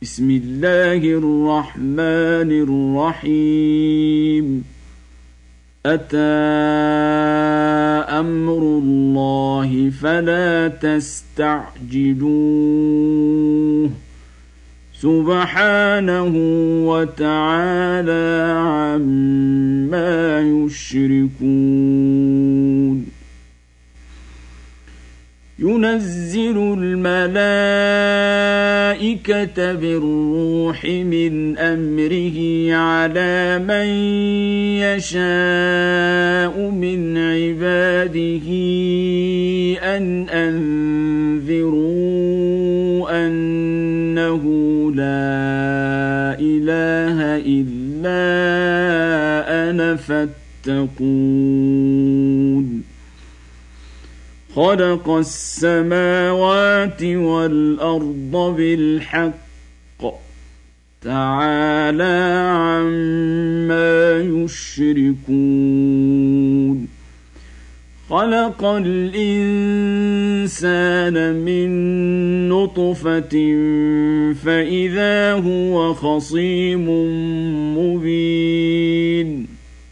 بسم الله الرحمن الرحيم أتى أمر الله فلا تستعجلوه سبحانه وتعالى عما يشركون ينزل الملائكة بالروح من أمره على من يشاء من عباده أن أنذروا أنه لا إله إلا أنا فاتقون خلق السماوات والأرض بالحق تعالى عما يشركون خلق الإنسان من نطفة فإذا هو خصيم مبين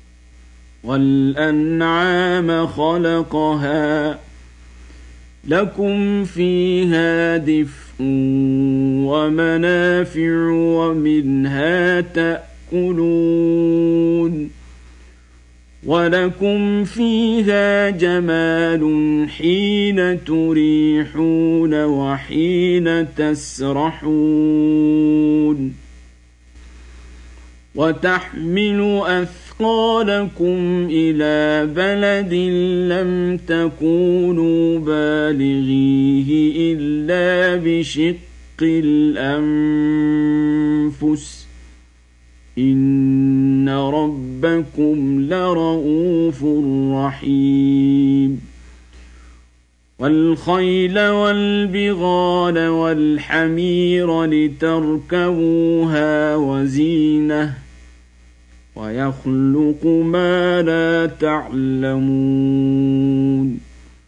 والأنعام خلقها لكم فيها دفء ومنافع ومنها تأكلون ولكم فيها جمال حين تريحون وحين تسرحون وتحمل أثقالكم إلى بلد لم تكونوا بالغيه إلا بشق الأنفس إن ربكم لرؤوف رحيم والخيل والبغال والحمير لتركبوها وزينة ويخلق ما لا تعلمون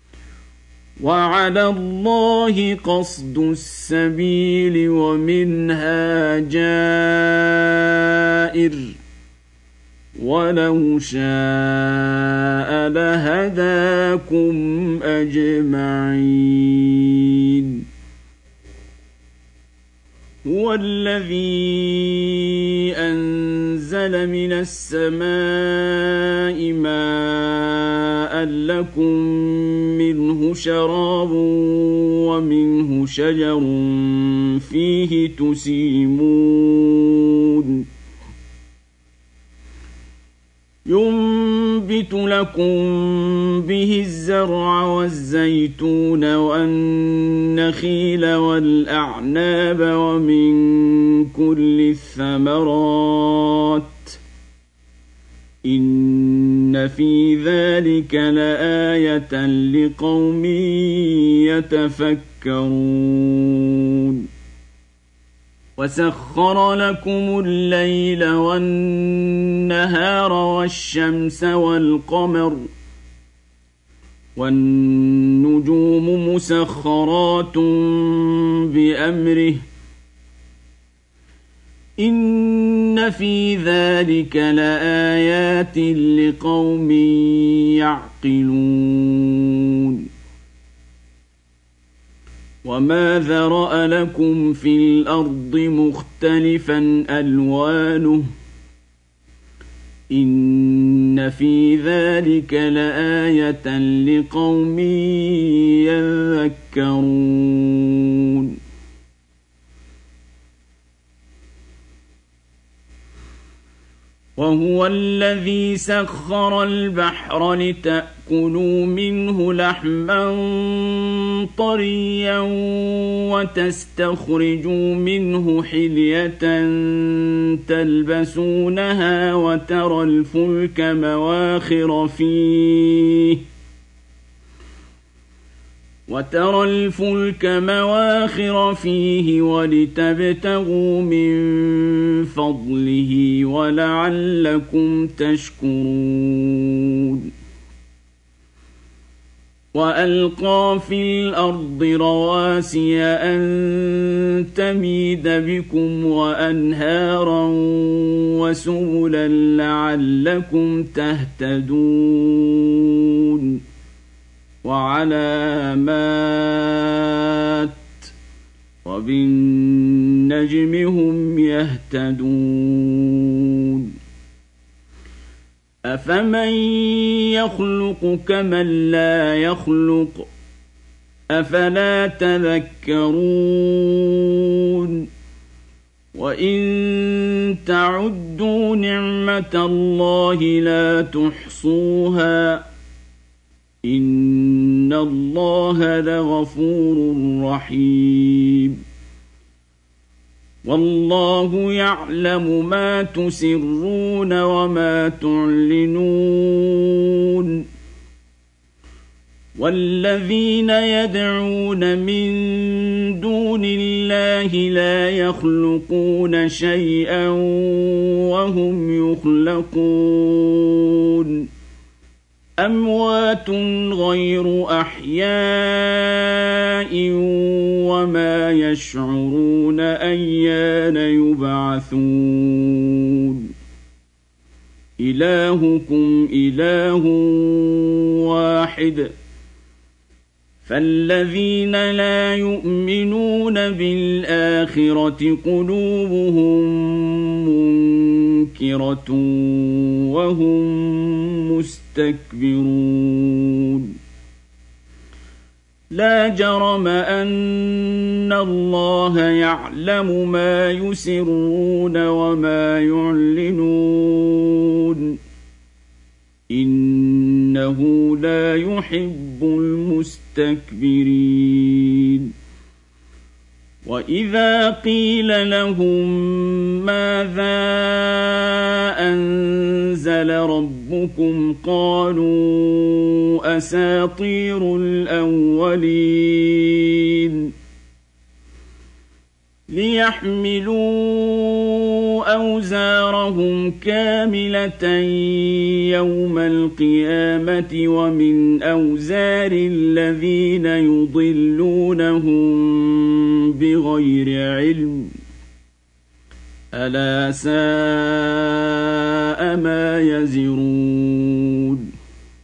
وعلى الله قصد السبيل ومنها جائر ولو شاء لهداكم أجمعين هو الذي أنزل من السماء ماء لكم منه شراب ومنه شجر فيه تسيمون ينبت لكم به الزرع والزيتون والنخيل والأعناب ومن كل الثمرات إن في ذلك لآية لقوم يتفكرون وسخر لكم الليل والنهار والشمس والقمر والنجوم مسخرات بأمره إن في ذلك لآيات لقوم يعقلون وما ذرأ لكم في الأرض مختلفا ألوانه إن في ذلك لآية لقوم يذكرون وهو الذي سخر البحر لتأكلوا منه لحما طريا وتستخرجوا منه حلية تلبسونها وترى الفلك مواخر فيه ولتبتغوا من فضله ولعلكم تشكرون وألقى في الأرض رواسي أن تميد بكم وأنهارا وسبلا لعلكم تهتدون وعلامات وبالنجم هم يهتدون أفمن يخلق كمن لا يخلق أفلا تذكرون وإن تعدوا نعمة الله لا تحصوها إن الله لغفور رحيم والله يعلم ما تسرون وما تعلنون والذين يدعون من دون الله لا يخلقون شيئا وهم يخلقون أموات غير أحياء وما يشعرون أيان يبعثون إلهكم إله واحد فالذين لا يؤمنون بالآخرة قلوبهم منكرة وهم مستكبرون لا جرم أن الله يعلم ما يسرون وما يعلنون إنه لا يحب المستكبرين وإذا قيل لهم ماذا أنزل ربكم قالوا أساطير الأولين ليحملوا أوزارهم كاملة يوم القيامة ومن أوزار الذين يضلونهم بغير علم ألا ساء ما يزرون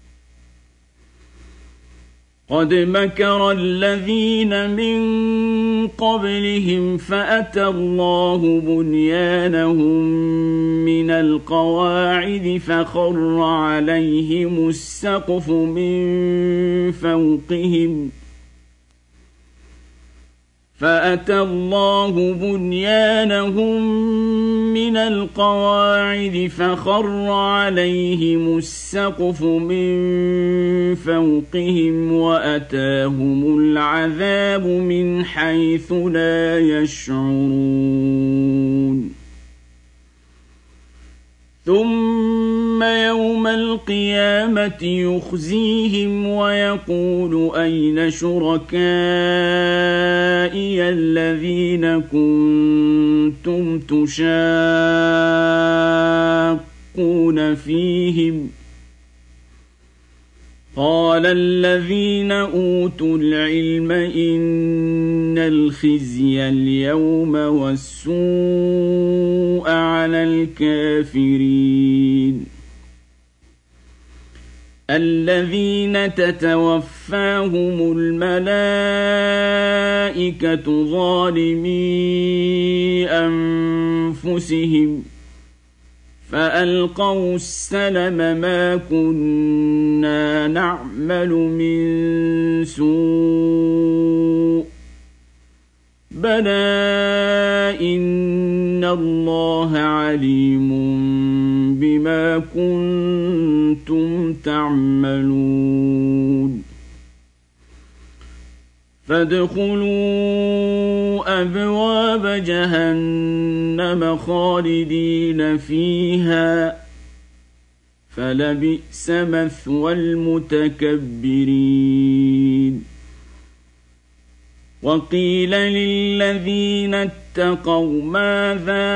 قد مكر الذين من قبلهم فأتى الله بنيانهم من القواعد فخر عليهم السقف من فوقهم فأتى الله بنيانهم من القواعد فخر عليهم السقف من فوقهم وأتاهم العذاب من حيث لا يشعرون ثم يوم القيامة يخزيهم ويقول أين شركائي الذين كنتم تشاقون فيهم قال الذين أوتوا العلم إن الخزي اليوم والسوء على الكافرين الذين تتوفاهم الملائكة ظالمي أنفسهم فألقوا السلم ما كنا نعمل من سوء بلى إن الله عليم بما كنتم تعملون فادخلوا أبواب جهنم خالدين فيها فلبئس مثوى المتكبرين وقيل للذين اتقوا ماذا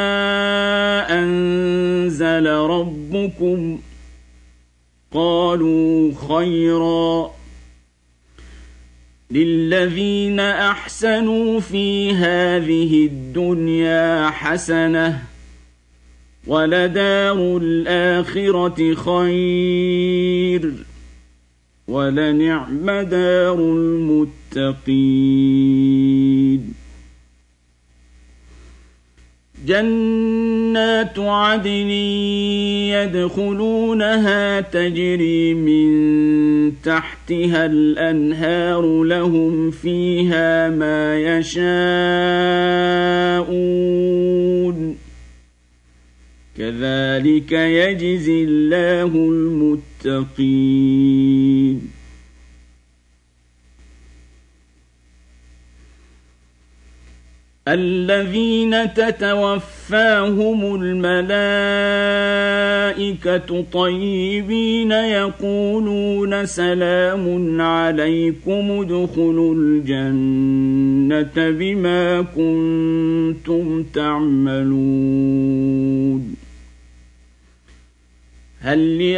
أنزل ربكم قالوا خيرا للذين أحسنوا في هذه الدنيا حسنة ولدار الآخرة خير ولنعم دار المتقين جنات عدن يدخلونها تجري من تحتها الأنهار لهم فيها ما يشاءون كذلك يجزي الله المتقين الذين تتوفاهم الملائكة طيبين يقولون سلام عليكم ادخلوا الجنة بما كنتم تعملون هل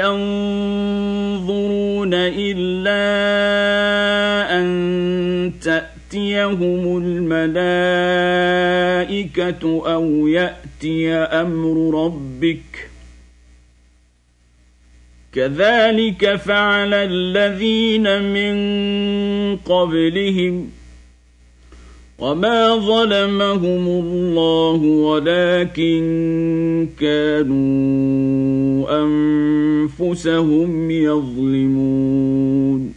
ينظرون إلا أن تأتيهم الملائكة أو يأتي أمر ربك كذلك فعل الذين من قبلهم وما ظلمهم الله ولكن كانوا أنفسهم يظلمون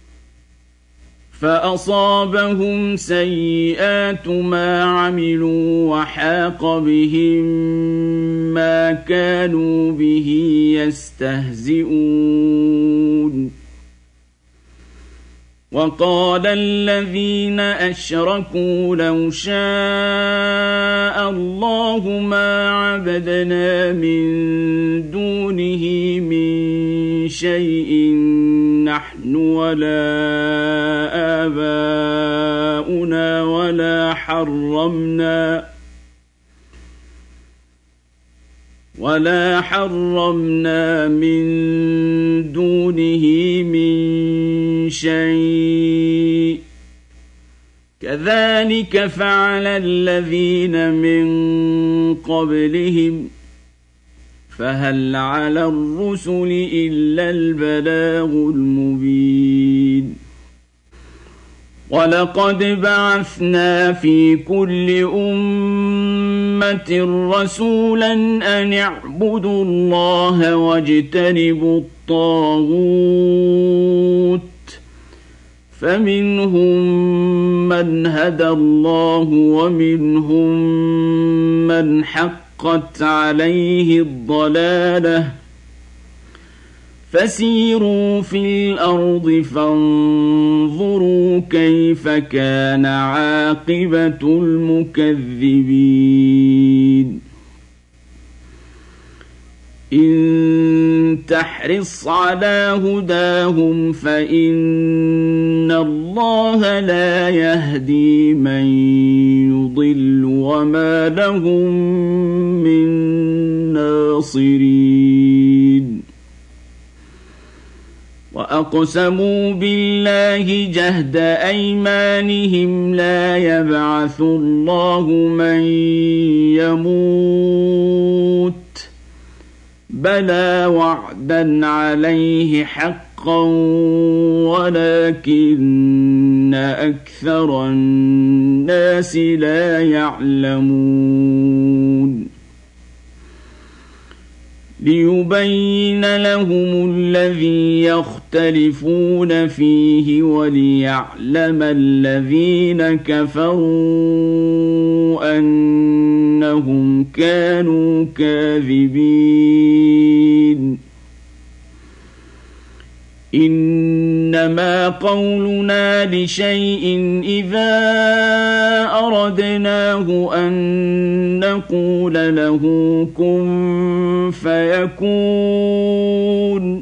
فأصابهم سيئات ما عملوا وحاق بهم ما كانوا به يستهزئون وقال الذين أشركوا لو شاء الله ما عبدنا من دونه من شيء نحن ولا آباؤنا ولا حرمنا من دونه من شيء كذلك فعل الذين من قبلهم فهل على الرسل إلا البلاغ المبين ولقد بعثنا في كل أمة رسولا أن اعبدوا الله واجتنبوا الطاغوت فمنهم من هدى الله ومنهم من حقت عليه الضلالة فسيروا في الأرض فانظروا كيف كان عاقبة المكذبين إن تحرص على هداهم فإن الله لا يهدي من يضل وما لهم من ناصرين وأقسموا بالله جهد أيمانهم لا يبعث الله من يموت بلى وعدا عليه حقا ولكن أكثر الناس لا يعلمون ليبين لهم الذي يختلفون فيه وليعلم الذين كفروا أنهم كانوا كاذبين إنما قولنا لشيء إذا أردناه أن نقول له كن فيكون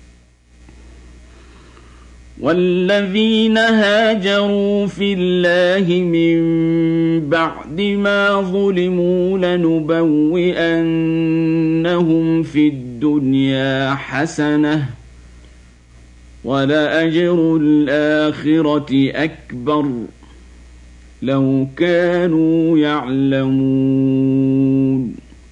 والذين هاجروا في الله من بعد ما ظلموا لنبوئنهم في الدنيا حسنة ولأجر الآخرة أكبر لو كانوا يعلمون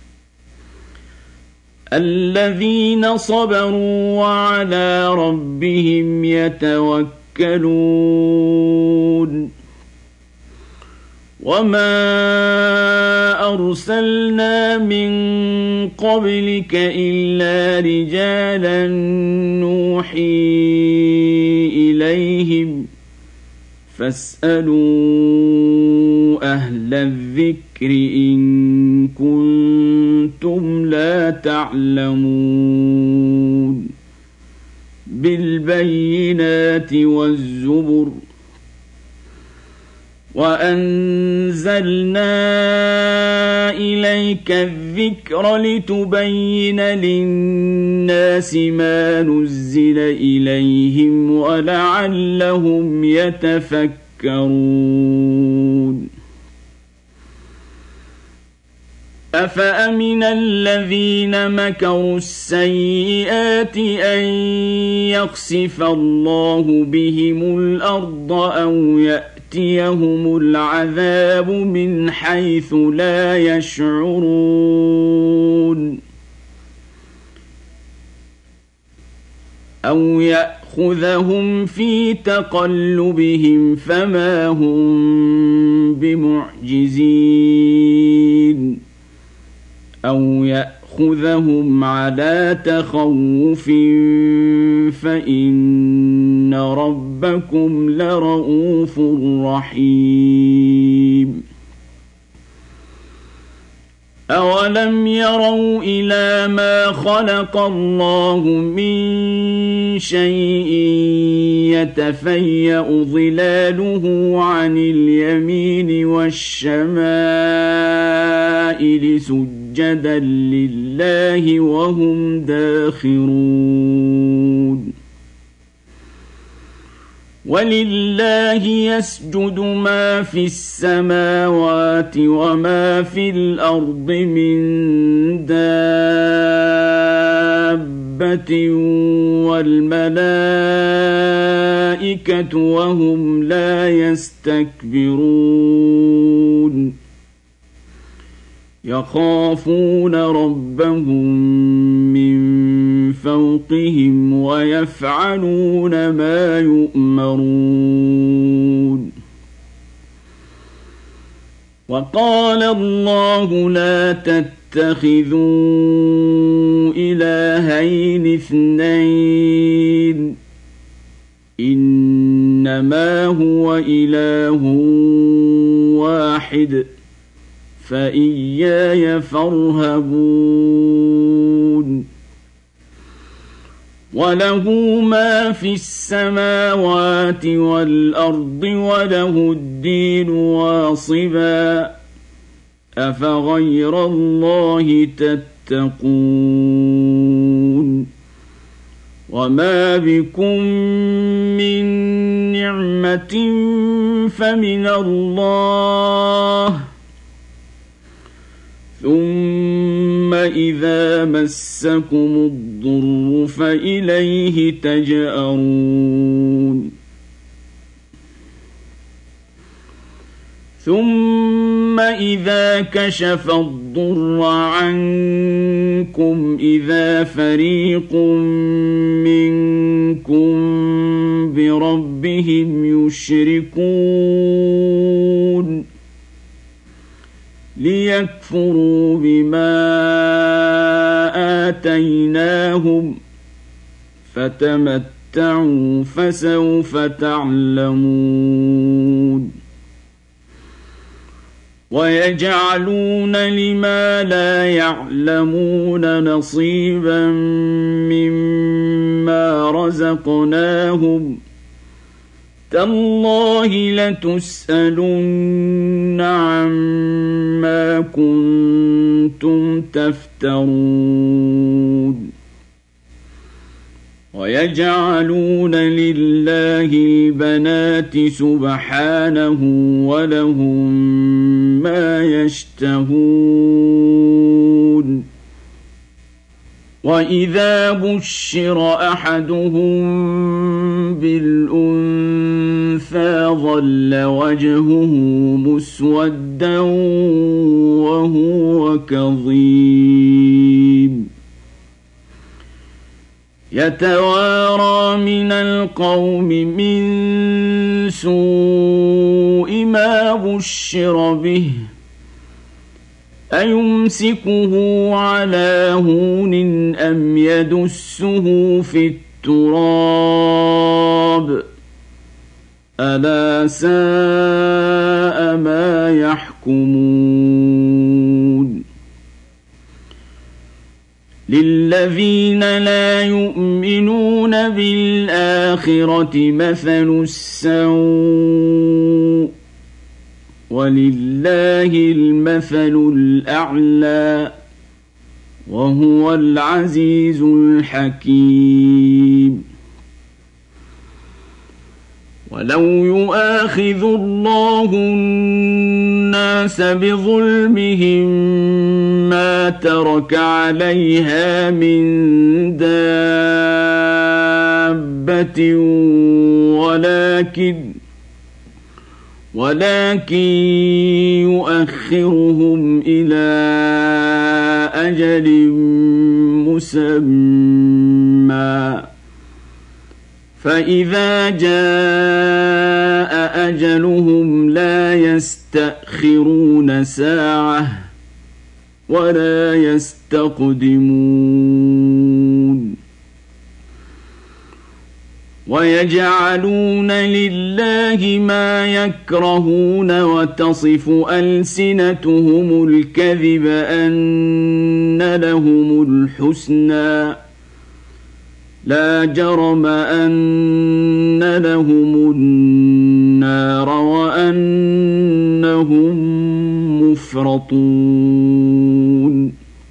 الذين صبروا وعلى ربهم يتوكلون وما أرسلنا من قبلك إلا رجالا نوحي إليهم فاسألوا أهل الذكر إن كنتم لا تعلمون بالبينات والزبر وأنزلنا إليك الذكر لتبين للناس ما نزل إليهم ولعلهم يتفكرون أفأمن الذين مكروا السيئات أن يخسف الله بهم الأرض أو يأتيهم العذاب من حيث لا يشعرون أو يأخذهم في تقلبهم فما هم بمعجزين أو يأخذهم على تخوف فإن ربكم لرؤوف رحيم أولم يروا إلى ما خلق الله من شيء يتفيأ ظلاله عن اليمين والشمائل سجدا لله وهم داخرون ولله يسجد ما في السماوات وما في الأرض من دابة والملائكة وهم لا يستكبرون يخافون ربهم من فوقهم ويفعلون ما يؤمرون وقال الله لا تتخذوا إلهين اثنين إنما هو إله واحد فإياي فارهبون وله ما في السماوات والأرض وله الدين واصبا أفغير الله تتقون وما بكم من نعمة فمن الله ثم إذا مسكم الضر فإليه تجأرون ثم إذا كشف الضر عنكم إذا فريق منكم بربهم يشركون ليكفروا بما آتيناهم فتمتعوا فسوف تعلمون ويجعلون لما لا يعلمون نصيبا مما رزقناهم تالله لتسألن عما كنتم تفترون ويجعلون لله البنات سبحانه ولهم ما يشتهون وإذا بشر أحدهم بالأنثى ظل وجهه مسودا وهو كظيم يتوارى من القوم من سوء ما بشر به أيمسكه على هون أم يدسه في التراب ألا ساء ما يحكمون للذين لا يؤمنون بالآخرة مثل السوء ولله المثل الأعلى وهو العزيز الحكيم ولو يؤاخذ الله الناس بظلمهم ما ترك عليها من دابة ولكن يؤخرهم إلى أجل مسمى فإذا جاء أجلهم لا يستأخرون ساعة ولا يستقدمون ويجعلون لله ما يكرهون وتصف ألسنتهم الكذب أن لهم الحسنى لا جرم أن لهم النار وأنهم مفرطون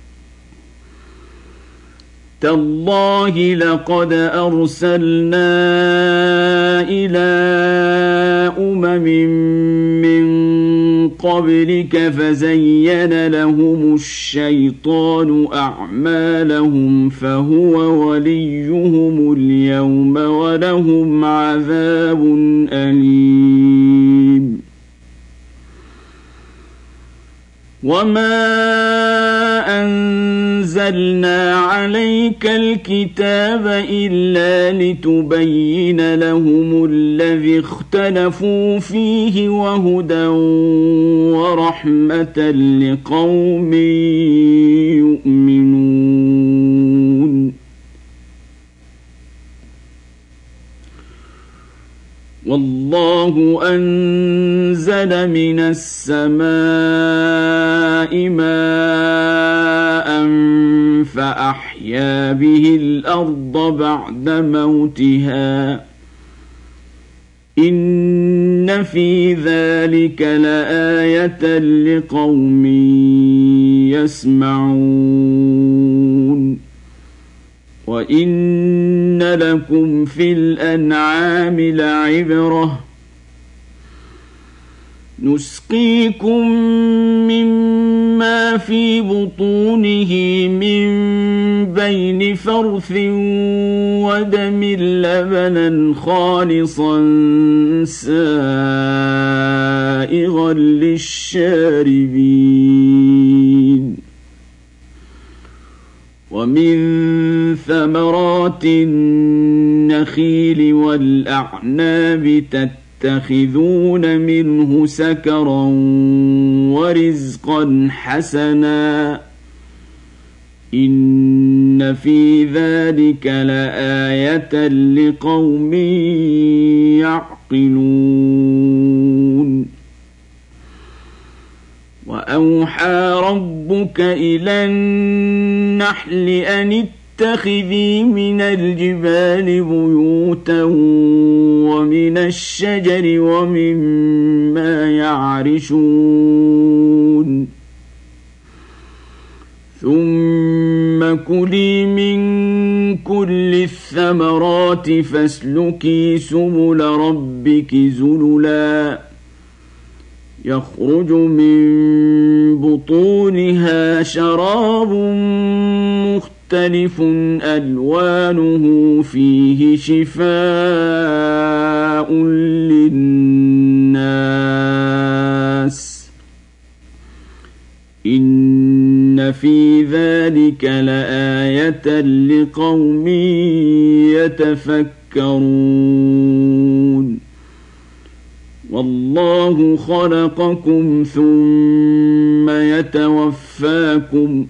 تالله لقد أرسلنا إلى أمم من قبلك فزين لهم الشيطان أعمالهم فهو وليهم اليوم ولهم عذاب أليم وما أنزلنا عليك الكتاب إلا لتبين لهم الذي اختلفوا فيه وهدى ورحمة لقوم يؤمنون والله أنزل من السماء ماء فأحيا به الأرض بعد موتها إن في ذلك لآية لقوم يسمعون وإن لكم في الأنعام لعبرة نسقيكم مما في بطونه من بين فرث ودم لبنا خالصا سائغا للشاربين ومن ثمرات النخيل والأعناب تتخذون منه سكرا ورزقا حسنا إن في ذلك لآية لقوم يعقلون وأوحى ربك إلى النحل أن اتخذي من الجبال بيوتا ومن الشجر ومما يعرشون ثم كلي من كل الثمرات فاسلكي سبل ربك ذللا يخرج من بطونها شراب مختلف مختلف ألوانه فيه شفاء للناس إن في ذلك لآية لقوم يتفكرون والله خلقكم ثم يتوفاكم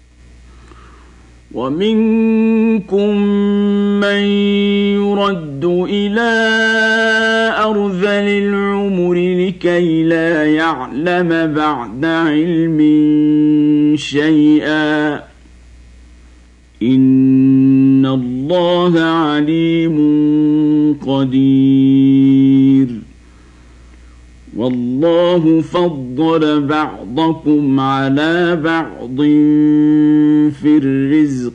ومنكم من يرد إلى أرذل العمر لكي لا يعلم بعد علم شيئا إن الله عليم قدير والله فضل بعضكم على بعض في الرزق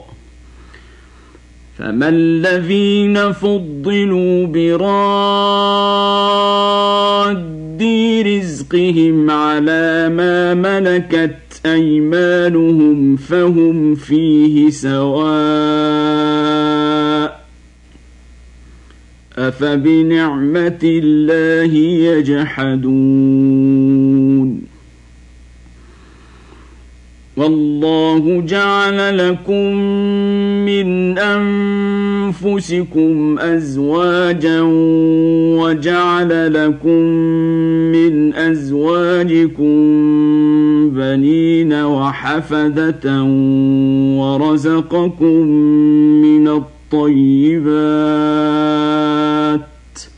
فما الذين فضلوا براد رزقهم على ما ملكت أيمانهم فهم فيه سواء أفبنعمة الله يجحدون والله جعل لكم من أنفسكم أزواجا وجعل لكم من أزواجكم بنين وحفدة ورزقكم من الطيبات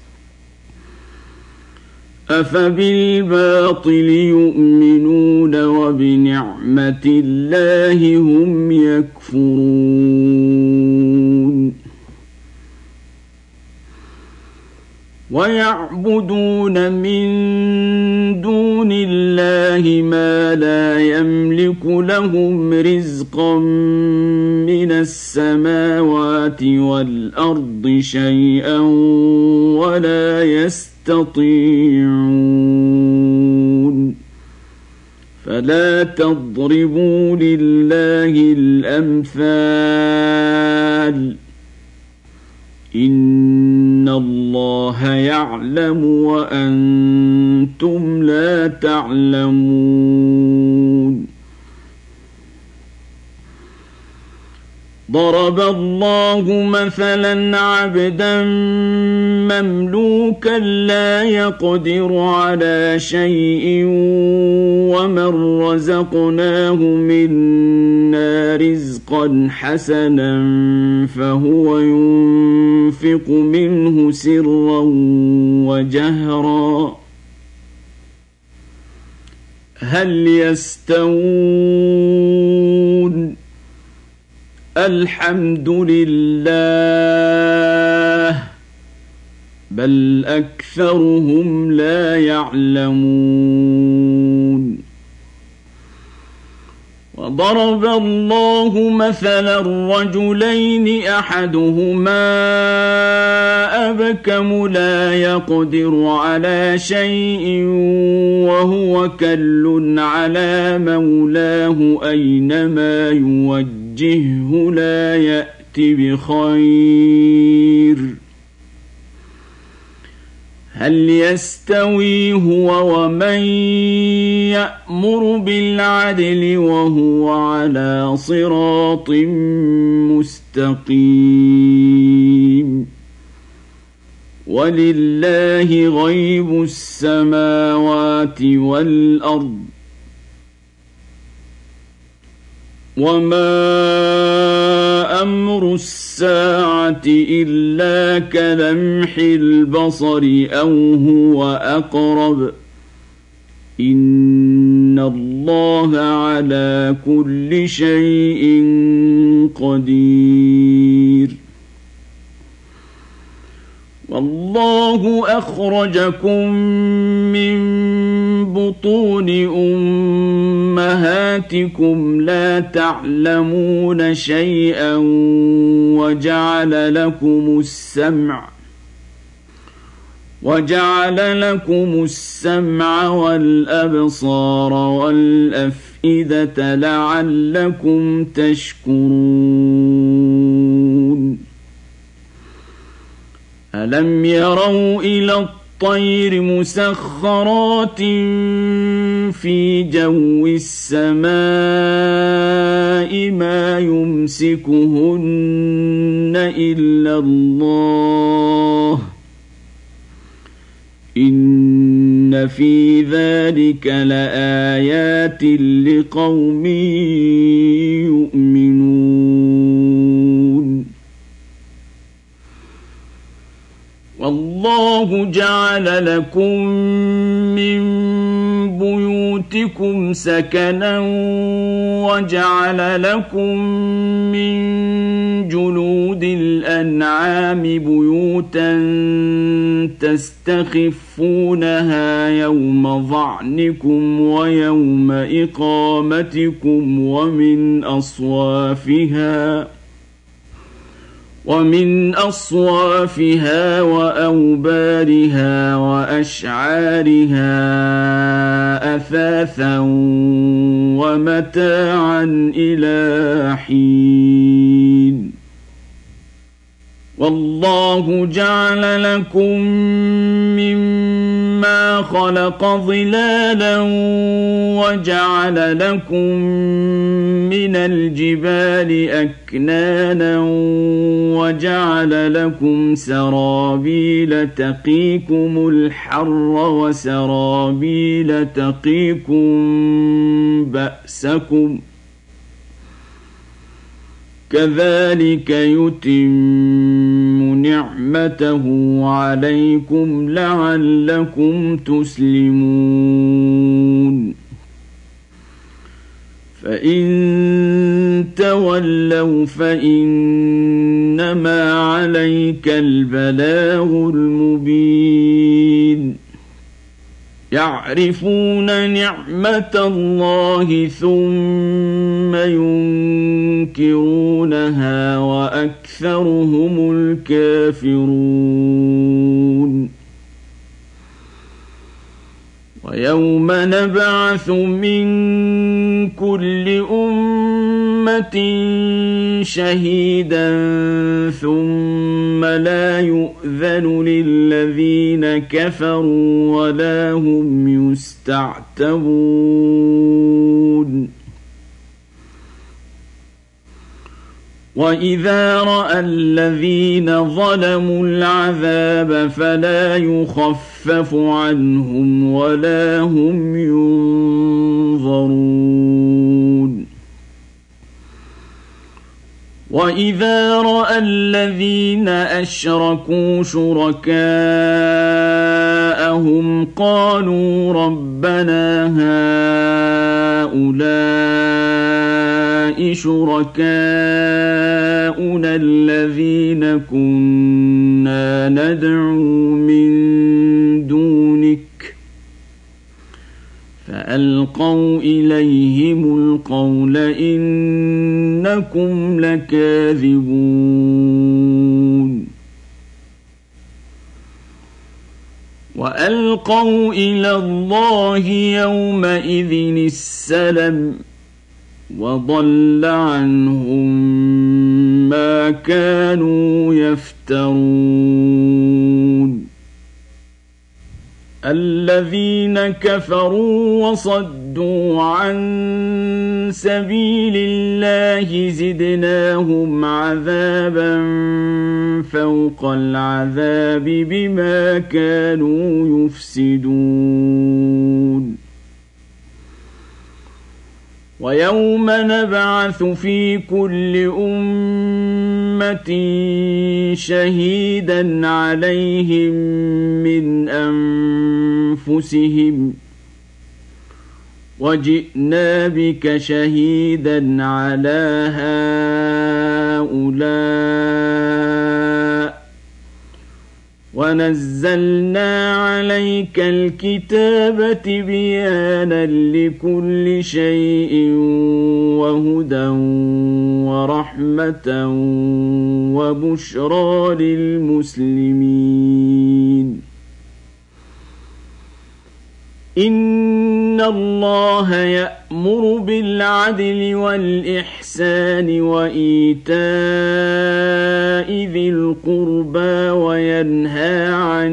أفبالباطل يؤمنون وبنعمة الله هم يكفرون ويعبدون من دون الله ما لا يملك لهم رزقا من السماوات والأرض شيئا ولا يستطيعون فلا تضربوا لله الأمثال إن الله يعلم وأنتم لا تعلمون ضرب الله مثلا عبدا مملوكا لا يقدر على شيء ومن رزقناه منا رزقا حسنا فهو ينفق منه سرا وجهرا هل يستوون الحمد لله بل أكثرهم لا يعلمون وضرب الله مثلا رجلين أحدهما أبكم لا يقدر على شيء وهو كل على مولاه أينما يوجهه لا يأتي بخير هل يستوي هو ومن يأمر بالعدل وهو على صراط مستقيم ولله غيب السماوات والأرض وما أمر الساعة إلا كلمح البصر أو هو أقرب إن الله على كل شيء قدير والله أخرجكم من بطون أمهاتكم لا تعلمون شيئا وجعل لكم السمع والأبصار والأفئدة الأفئدة لعلكم تشكرون ألم يروا إلى الطير مسخرات في جو السماء ما يمسكهن إلا الله إن في ذلك لآيات لقوم يؤمنون والله جعل لكم من بيوتكم سكنا وجعل لكم من جلود الأنعام بيوتا تستخفونها يوم ظعنكم ويوم إقامتكم ومن أصوافها وأوبارها وأشعارها أثاثا ومتاعا إلى حين والله جعل لكم مما خلق ظلالا وجعل لكم من الجبال أكنانا وجعل لكم سرابيل تقيكم الحر وسرابيل تقيكم بأسكم كذلك يتم نعمته عليكم لعلكم تسلمون فإن تولوا فإنما عليك البلاغ المبين يعرفون نعمة الله ثم ينكرونها وأكثرهم الكافرون ويوم نبعث من كل أمة شهيدا ثم لا يؤذن للذين كفروا ولا هم يستعتبون وإذا رأى الذين ظلموا العذاب فلا يخفف عنهم ولا هم ينظرون وإذا رأى الذين أشركوا شركاءهم قالوا ربنا هؤلاء شركاؤنا الذين كنا ندعو من دونك فألقوا إليهم القول إنكم لكاذبون وألقوا إلى الله يومئذ السلم وضل عنهم ما كانوا يفترون الذين كفروا وصدوا عن سبيل الله زدناهم عذابا فوق العذاب بما كانوا يفسدون ويوم نبعث في كل أمة شهيدا عليهم من أنفسهم وجئنا بك شهيدا على هؤلاء ونزلنا عليك الكتاب تبيانا لكل شيء وهدى ورحمة وبشرى للمسلمين إن الله يأمر بالعدل والإحسان وإيتاء ذي القربى وينهى عن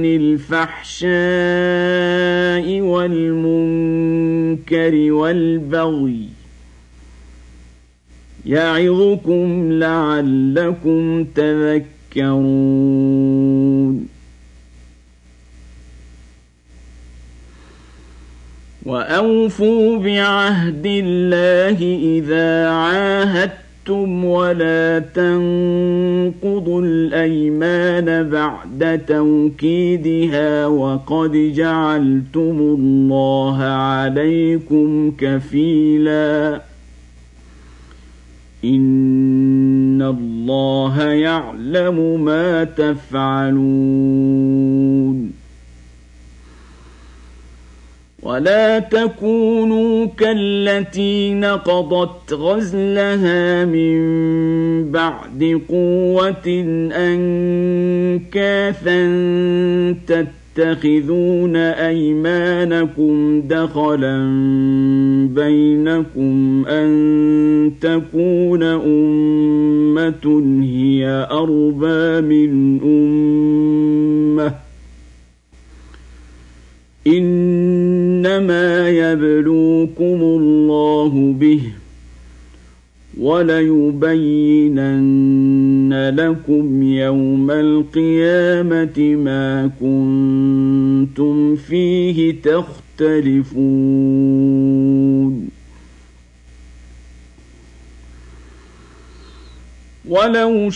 الفحشاء والمنكر والبغي يعظكم لعلكم تذكرون وأوفوا بعهد الله إذا عاهدتم ولا تنقضوا الأيمان بعد توكيدها وقد جعلتم الله عليكم كفيلا إن الله يعلم ما تفعلون ولا تكونوا كالتي نقضت غزلها من بعد قوة أنكاثا تتخذون أيمانكم دخلا بينكم أن تكون أمة هي أربى من أمة إنما يبلوكم الله به وليبينن لكم يوم القيامة ما كنتم فيه تختلفون ولو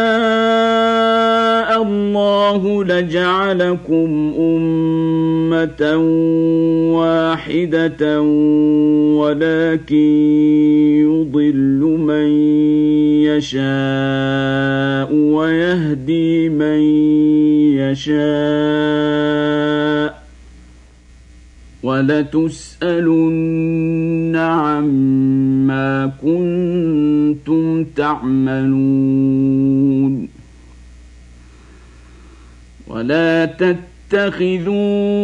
شاء الله لجعلكم أمة واحدة ولكن يضل من يشاء ويهدي من يشاء ولتسألن عما كنتم تعملون ولا تتخذوا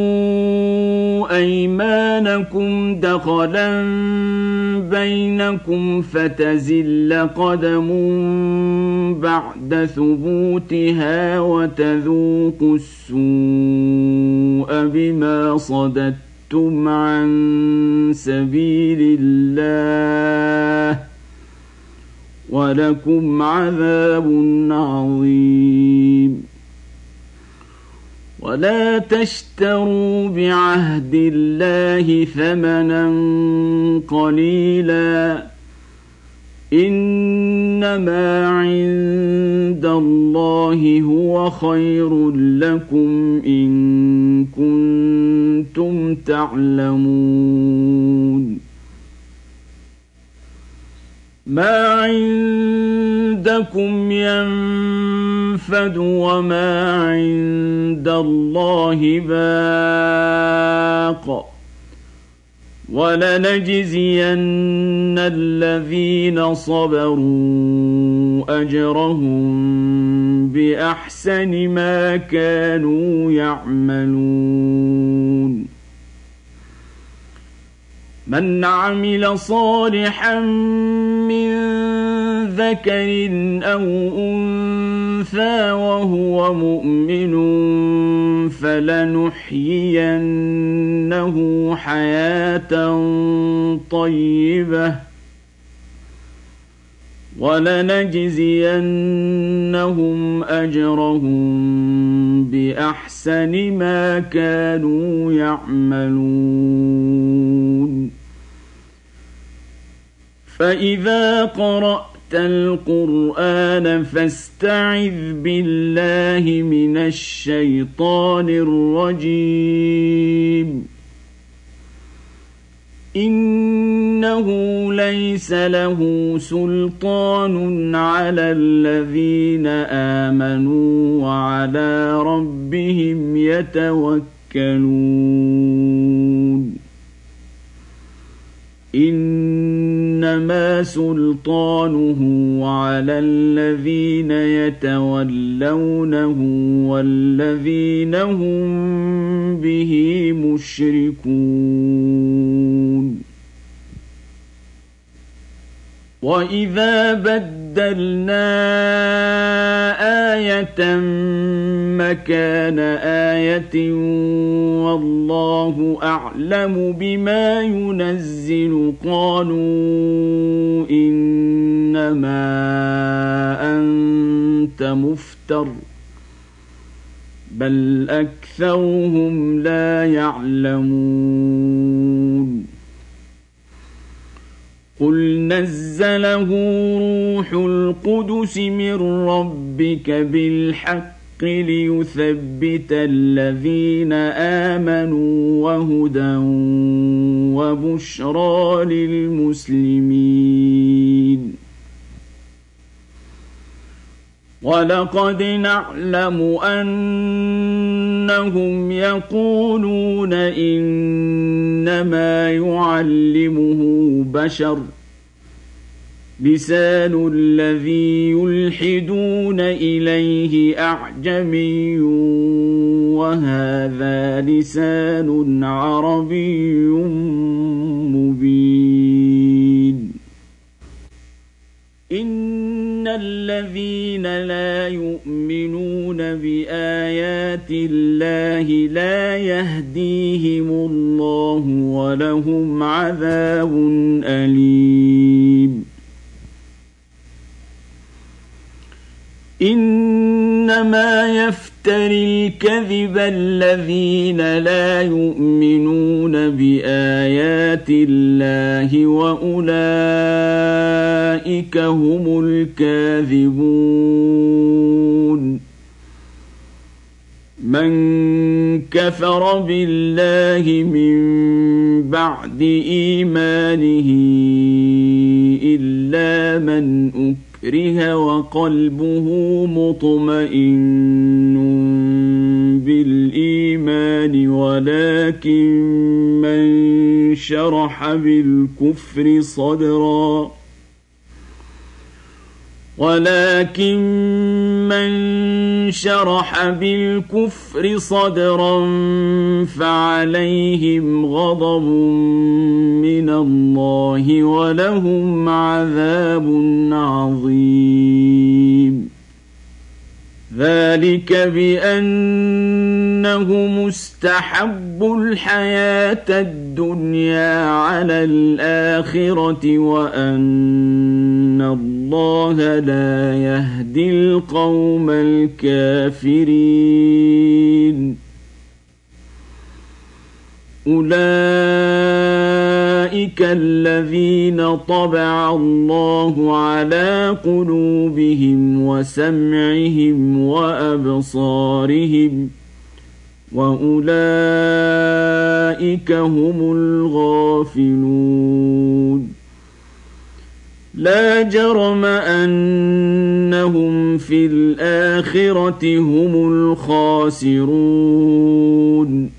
أيمانكم دخلا بينكم فتزل قدم بعد ثبوتها وتذوقوا السوء بما صددتم عن سبيل الله ولكم عذاب عظيم ولا تشتروا بعهد الله ثمنا قليلا إنما عند الله هو خير لكم إن كنتم تعلمون ما عندكم ينفد وما عند الله باق ولنجزين الذين صبروا أجرهم بأحسن ما كانوا يعملون من عمل صالحا من ذكر أو أنثى وهو مؤمن فلنحيينه حياة طيبة ولنجزينهم أجرهم بأحسن ما كانوا يعملون فإذا قرأت القرآن فاستعذ بالله من الشيطان الرجيم إنه ليس له سلطان على الذين آمنوا وعلى ربهم يتوكلون إن إنما سلطانه على الذين يتولونه والذين هم به مشركون. وإذا بدلنا آية مكان آية والله أعلم بما ينزل قالوا إنما أنت مفتر بل أكثرهم لا يعلمون. قل نزله روح القدس من ربك بالحق ليثبت الذين آمنوا وهدى وبشرى للمسلمين. ولقد نعلم أنهم يقولون إنما يعلمه بشر لسان الذي يلحدون إليه أعجمي وهذا لسان عربي مبين. إن الذين لا يؤمنون بآيات الله لا يهديهم الله ولهم عذاب أليم. إنما يفتري الكذب الذين لا يؤمنون بآيات الله وأولئك هم الكاذبون. من كفر بالله من بعد إيمانه إلا من أكره وقلبه مطمئن بالإيمان ولكن من شرح بالكفر صدرا فعليهم غضب من الله ولهم عذاب عظيم. ذلك بأنهم استحبوا الحياة الدنيا على الآخرة وأن الله لا يهدي القوم الكافرين. أولئك الذين طبع الله على قلوبهم وسمعهم وأبصارهم وأولئك هم الغافلون. لا جرم أنهم في الآخرة هم الخاسرون.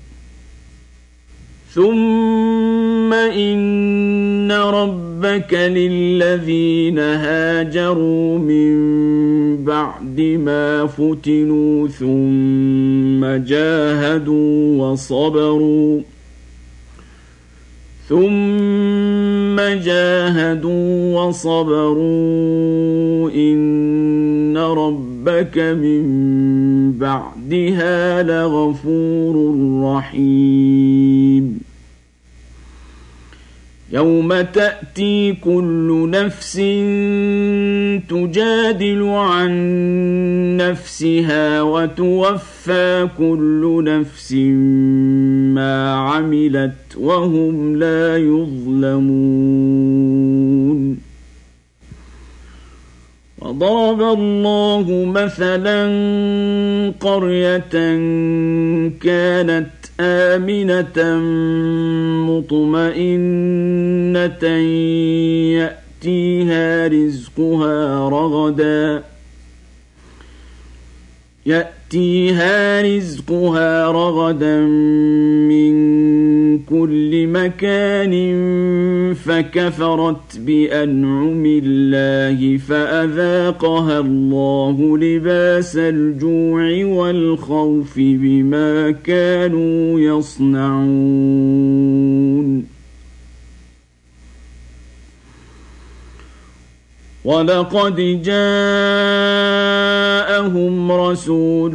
ثم إن ربك للذين هاجروا من بعد ما فتنوا ثم جاهدوا وصبروا إن ربك من بعدها لغفور رحيم. يوم تأتي كل نفس تجادل عن نفسها وتوفى كل نفس ما عملت وهم لا يظلمون. وضرب الله مثلا قرية كانت آمنة مطمئنة يأتيها رزقها رغدا من كل مكان فكفرت بأنعم الله فأذاقها الله لباس الجوع والخوف بما كانوا يصنعون ولقد جاءهم رسول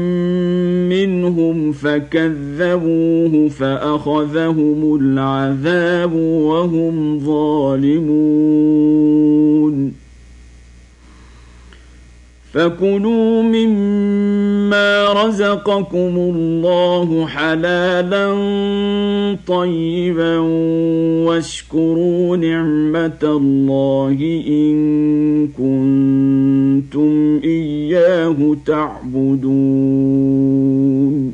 منهم فكذبوه فأخذهم العذاب وهم ظالمون فكلوا مما رزقكم الله حلالا طيبا واشكروا نعمة الله إن كنتم إياه تعبدون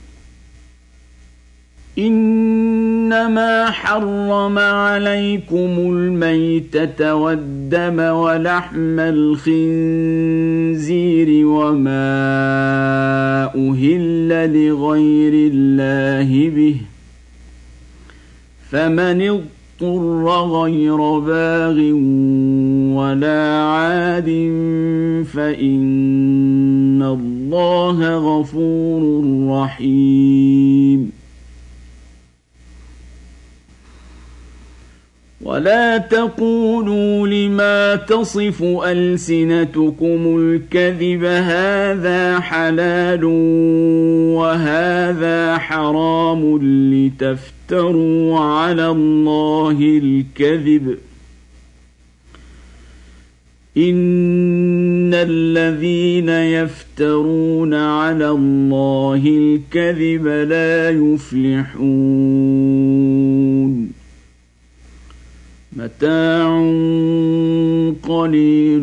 إنما حرم عليكم الميتة والدم ولحم الخنزير وما أهل لغير الله به فمن اضطر غير باغ ولا عاد فإن الله غفور رحيم ولا تقولوا لما تصف ألسنتكم الكذب هذا حلال وهذا حرام لتفتروا على الله الكذب إن الذين يفترون على الله الكذب لا يفلحون متاع قليل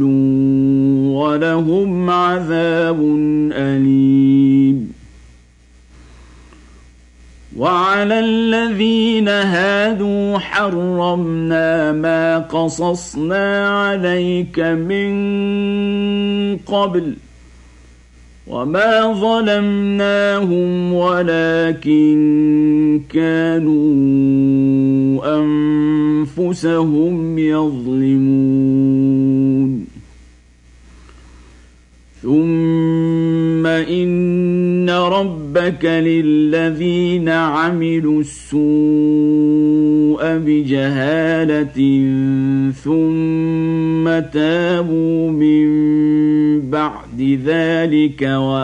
ولهم عذاب أليم وعلى الذين هادوا حرمنا ما قصصنا عليك من قبل وما ظلمناهم ولكن كانوا أنفسهم يظلمون ثم إن ربك للذين عملوا السوء بجهالة ثم تابوا من بعد ذلك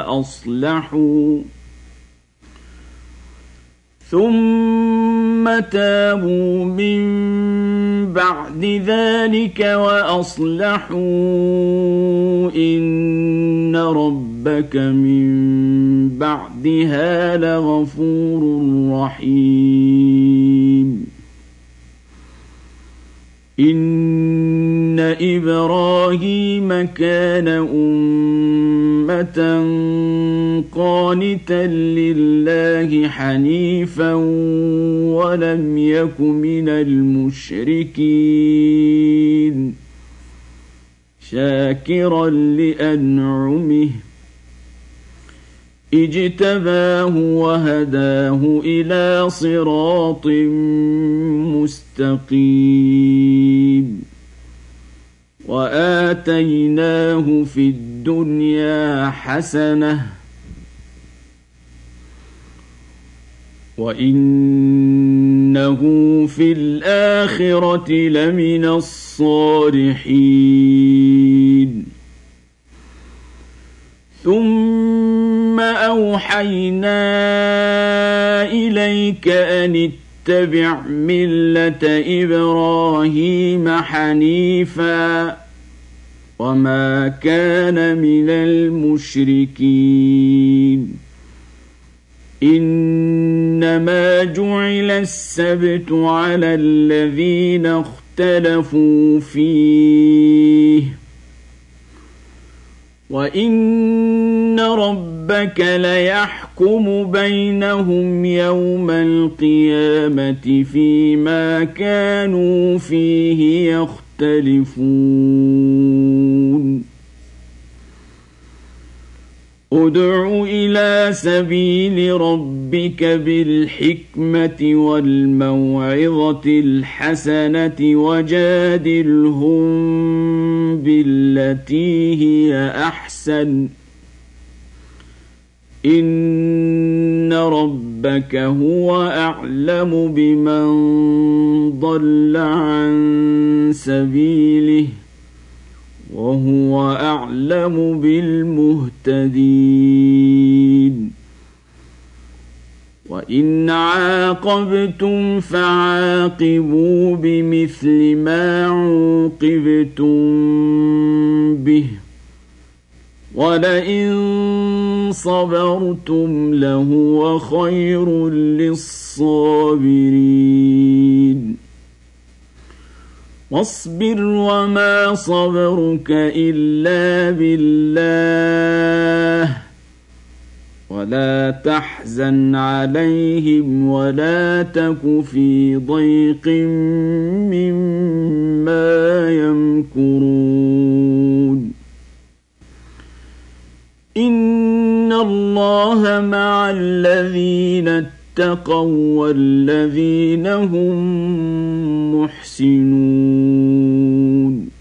وأصلحوا إن ربك من بعدها لغفور رحيم إن إبراهيم كان أمة قانتا لله حنيفا ولم يك من المشركين شاكرا لأنعمه اجتباه وهداه إلى صراط مستقيم وآتيناه في الدنيا حسنة وإنه في الآخرة لمن الصالحين ثم أوحينا إليك أن اتبع ملة إبراهيم حنيفا وما كان من المشركين إنما جعل السبت على الذين اختلفوا فيه وإن ربك ليحكم بينهم يوم القيامة فيما كانوا فيه يختلفون ادع إلى سبيل ربك بالحكمة والموعظة الحسنة وجادلهم بالتي هي أحسن إن ربك هو أعلم بمن ضل عن سبيله وهو أعلم بالمهتدين وإن عاقبتم فعاقبوا بمثل ما عوقبتم به ولئن صبرتم لهو خير للصابرين واصبر وما صبرك إلا بالله ولا تحزن عليهم ولا تك في ضيق مما يمكرون إن الله مع الذين اتقوا والذين هم محسنون